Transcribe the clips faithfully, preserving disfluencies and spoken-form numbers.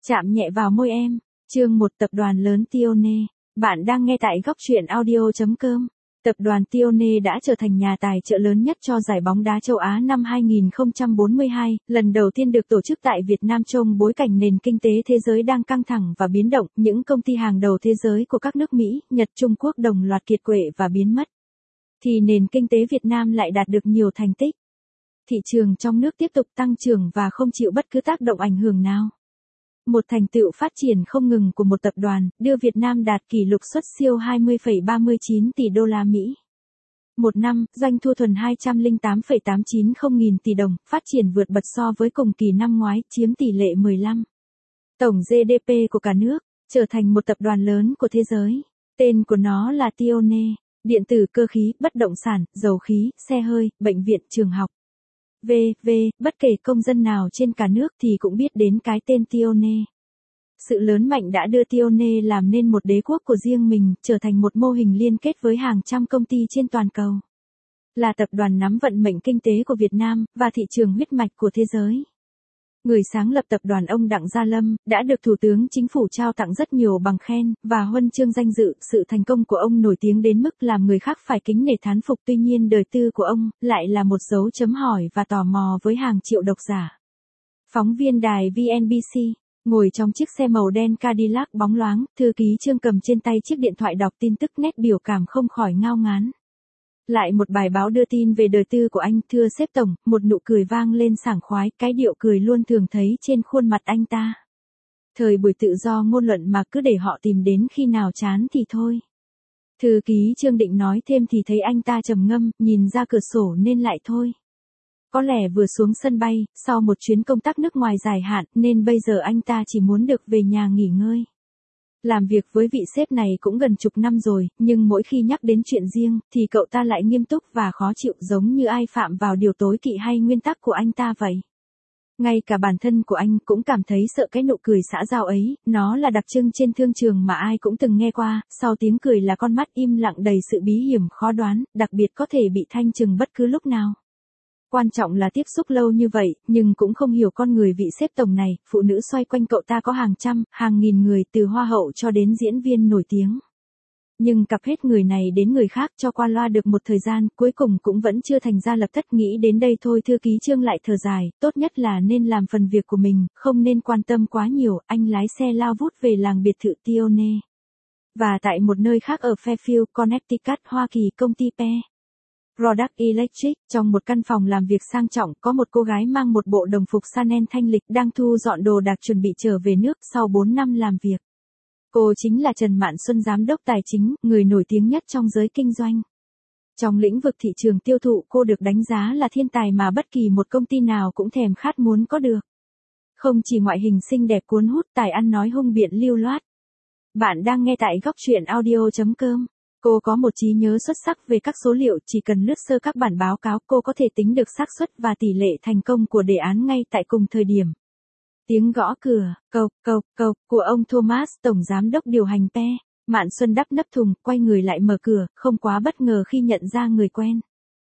Chạm nhẹ vào môi em. Chương một Tập đoàn lớn Tione. Bạn đang nghe tại góc truyện audio chấm com. Tập đoàn Tione đã trở thành nhà tài trợ lớn nhất cho giải bóng đá châu Á năm hai không bốn hai, lần đầu tiên được tổ chức tại Việt Nam trong bối cảnh nền kinh tế thế giới đang căng thẳng và biến động, những công ty hàng đầu thế giới của các nước Mỹ, Nhật, Trung Quốc đồng loạt kiệt quệ và biến mất. Thì nền kinh tế Việt Nam lại đạt được nhiều thành tích. Thị trường trong nước tiếp tục tăng trưởng và không chịu bất cứ tác động ảnh hưởng nào. Một thành tựu phát triển không ngừng của một tập đoàn, đưa Việt Nam đạt kỷ lục xuất siêu hai mươi phẩy ba mươi chín tỷ đô la Mỹ. Một năm, doanh thu thuần hai trăm lẻ tám phẩy tám chín không nghìn tỷ đồng, phát triển vượt bật so với cùng kỳ năm ngoái, chiếm tỷ lệ mười lăm. Tổng giê đê pê của cả nước, trở thành một tập đoàn lớn của thế giới. Tên của nó là Tione, điện tử cơ khí, bất động sản, dầu khí, xe hơi, bệnh viện, trường học. vê vê, bất kể công dân nào trên cả nước thì cũng biết đến cái tên Tione. Sự lớn mạnh đã đưa Tione làm nên một đế quốc của riêng mình, trở thành một mô hình liên kết với hàng trăm công ty trên toàn cầu. Là tập đoàn nắm vận mệnh kinh tế của Việt Nam, và thị trường huyết mạch của thế giới. Người sáng lập tập đoàn ông Đặng Gia Lâm, đã được Thủ tướng Chính phủ trao tặng rất nhiều bằng khen, và huân chương danh dự. Sự thành công của ông nổi tiếng đến mức làm người khác phải kính nể thán phục, tuy nhiên đời tư của ông, lại là một dấu chấm hỏi và tò mò với hàng triệu độc giả. Phóng viên đài vê en bê xê, ngồi trong chiếc xe màu đen Cadillac bóng loáng, thư ký Trương cầm trên tay chiếc điện thoại đọc tin tức, nét biểu cảm không khỏi ngao ngán. Lại một bài báo đưa tin về đời tư của anh, thưa sếp tổng, một nụ cười vang lên sảng khoái, cái điệu cười luôn thường thấy trên khuôn mặt anh ta. Thời buổi tự do ngôn luận mà cứ để họ tìm đến khi nào chán thì thôi. Thư ký Trương định nói thêm thì thấy anh ta trầm ngâm, nhìn ra cửa sổ nên lại thôi. Có lẽ vừa xuống sân bay, sau một chuyến công tác nước ngoài dài hạn, nên bây giờ anh ta chỉ muốn được về nhà nghỉ ngơi. Làm việc với vị sếp này cũng gần chục năm rồi, nhưng mỗi khi nhắc đến chuyện riêng, thì cậu ta lại nghiêm túc và khó chịu, giống như ai phạm vào điều tối kỵ hay nguyên tắc của anh ta vậy. Ngay cả bản thân của anh cũng cảm thấy sợ cái nụ cười xã giao ấy, nó là đặc trưng trên thương trường mà ai cũng từng nghe qua, sau tiếng cười là con mắt im lặng đầy sự bí hiểm khó đoán, đặc biệt có thể bị thanh trừng bất cứ lúc nào. Quan trọng là tiếp xúc lâu như vậy, nhưng cũng không hiểu con người vị sếp tổng này, phụ nữ xoay quanh cậu ta có hàng trăm, hàng nghìn người, từ hoa hậu cho đến diễn viên nổi tiếng. Nhưng cặp hết người này đến người khác cho qua loa được một thời gian, cuối cùng cũng vẫn chưa thành ra lập thất. Nghĩ đến đây thôi thư ký Trương lại thở dài, tốt nhất là nên làm phần việc của mình, không nên quan tâm quá nhiều. Anh lái xe lao vút về làng biệt thự Tione. Và tại một nơi khác ở Fairfield, Connecticut, Hoa Kỳ, công ty P. Product Electric, trong một căn phòng làm việc sang trọng, có một cô gái mang một bộ đồng phục Chanel thanh lịch đang thu dọn đồ đạc chuẩn bị trở về nước sau bốn năm làm việc. Cô chính là Trần Mạn Xuân, giám đốc tài chính, người nổi tiếng nhất trong giới kinh doanh. Trong lĩnh vực thị trường tiêu thụ, cô được đánh giá là thiên tài mà bất kỳ một công ty nào cũng thèm khát muốn có được. Không chỉ ngoại hình xinh đẹp cuốn hút, tài ăn nói hung biện lưu loát. Bạn đang nghe tại góc truyện audio chấm com. Cô có một trí nhớ xuất sắc về các số liệu, chỉ cần lướt sơ các bản báo cáo, cô có thể tính được xác suất và tỷ lệ thành công của đề án ngay tại cùng thời điểm. Tiếng gõ cửa, cộc cộc cộc, của ông Thomas, tổng giám đốc điều hành P. Mạn Xuân đắp nắp thùng, quay người lại mở cửa, không quá bất ngờ khi nhận ra người quen.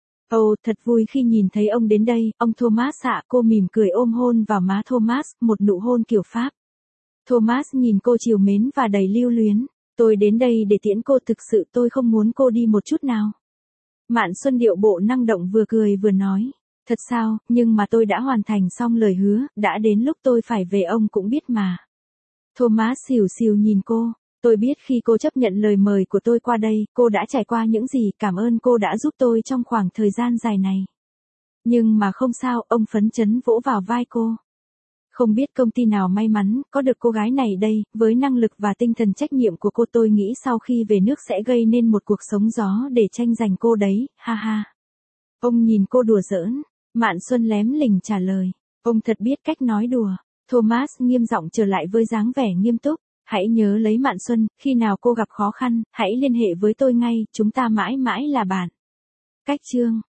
Ồ, thật vui khi nhìn thấy ông đến đây, ông Thomas ạ. Cô mỉm cười ôm hôn vào má Thomas, một nụ hôn kiểu Pháp. Thomas nhìn cô trìu mến và đầy lưu luyến. Tôi đến đây để tiễn cô, thực sự tôi không muốn cô đi một chút nào. Mạn Xuân điệu bộ năng động, vừa cười vừa nói. Thật sao, nhưng mà tôi đã hoàn thành xong lời hứa, đã đến lúc tôi phải về, ông cũng biết mà. Thomas xìu xìu nhìn cô. Tôi biết khi cô chấp nhận lời mời của tôi qua đây, cô đã trải qua những gì, cảm ơn cô đã giúp tôi trong khoảng thời gian dài này. Nhưng mà không sao, ông phấn chấn vỗ vào vai cô. Không biết công ty nào may mắn, có được cô gái này đây, với năng lực và tinh thần trách nhiệm của cô, tôi nghĩ sau khi về nước sẽ gây nên một cuộc sống gió để tranh giành cô đấy, ha ha. Ông nhìn cô đùa giỡn, Mạn Xuân lém lỉnh trả lời, ông thật biết cách nói đùa. Thomas nghiêm giọng trở lại với dáng vẻ nghiêm túc, hãy nhớ lấy Mạn Xuân, khi nào cô gặp khó khăn, hãy liên hệ với tôi ngay, chúng ta mãi mãi là bạn. Cách chương